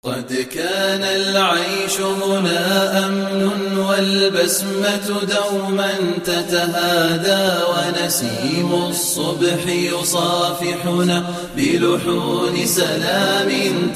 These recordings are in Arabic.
قد كان العيش هنا أمن والبسمة دوما تتهادى ونسيم الصبح يصافحنا بلحون سلام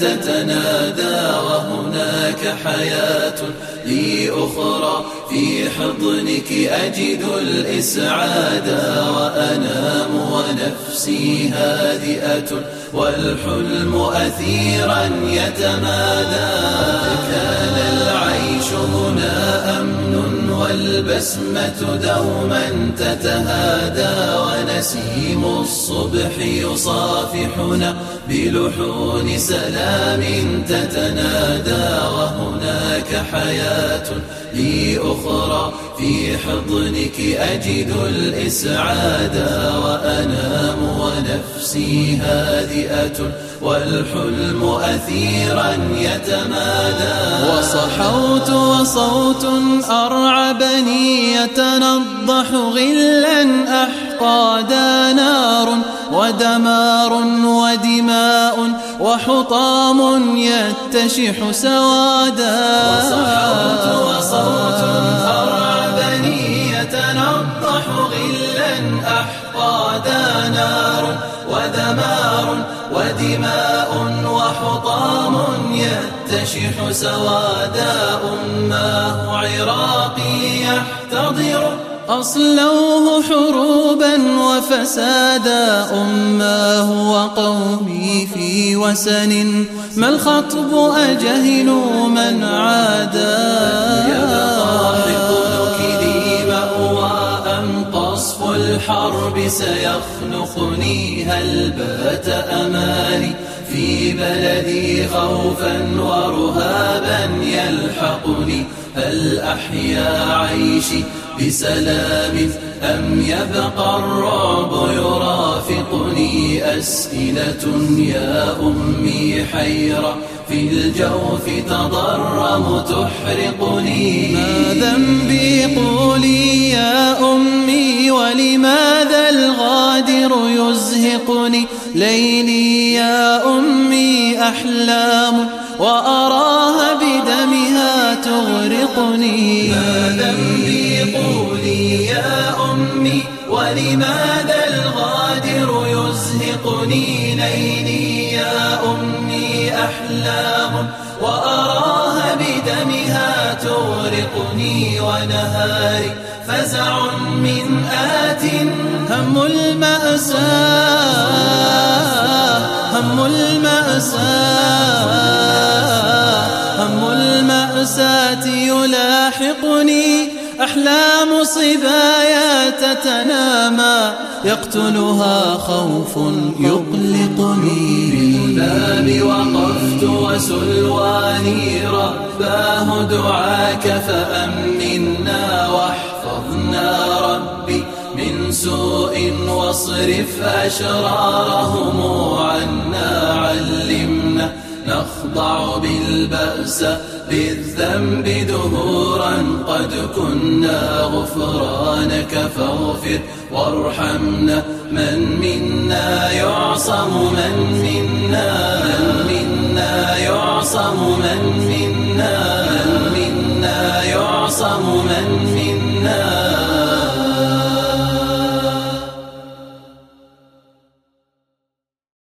تتنادى وهناك حياة لي أخرى في حضنك أجد الإسعاد وأنام ونفسي هادئة والحلم أثيرا يتمادى كان العيش هنا أمن والبسمة دوما تتهادى ونسيم الصبح يصافحنا بلحون سلام تتنادى وهناك حياة لي أخرى في حضنك أجد الإسعاد وأنام ونفسي هادئة والحلم أثيرا يتمادى وصحوت وصوت أرعبني يتنضح غلا أحقادا نار ودمار ودماء وحطام يتشح سوادا وصحوت وصوت أرعبني يتنضح غلا أحقادا نار ودمار ودماء وحطام يتشح سوادا أماه عراقي يحتضر أصلوه حروبا وفسادا أماه وقومي في وسن ما الخطب أجهلوا من عادا يبقى حقنك لي مأوى أم قصف الحرب سيخنقني هل بات أمالي في بلدي خوفا ورهابا يلحقني هل أحيا عيشي بسلام أم يبقى الرعب يرافقني أسئلة يا أمي حيرة في الجوف تضرم تحرقني ما ذنبي قولي يا أمي ولماذا الغادر يزهقني ليلي يا أمي أحلام وأراها بدمها تغرقني ما ذنبي قولي يا أمي ولماذا الغادر يزهقني ليلي يا أمي أحلام وأراها بدمها تغرقني ونهاري فزع من آت هم المأساة هم المأساة هم المأساة يلاحقني أحلام صبايا تتنامى يقتلها خوف يقلقني بالباب وقفت وسلواني رباه دعاك فأمنا واحفظنا ربي من سوء واصرف أشرارهم عنا علمنا نخضع بالبأس بالذنب دهورا قد كنا غفرانك فاغفر وارحمنا من منا يعصم من منا يعصم من منا يعصم من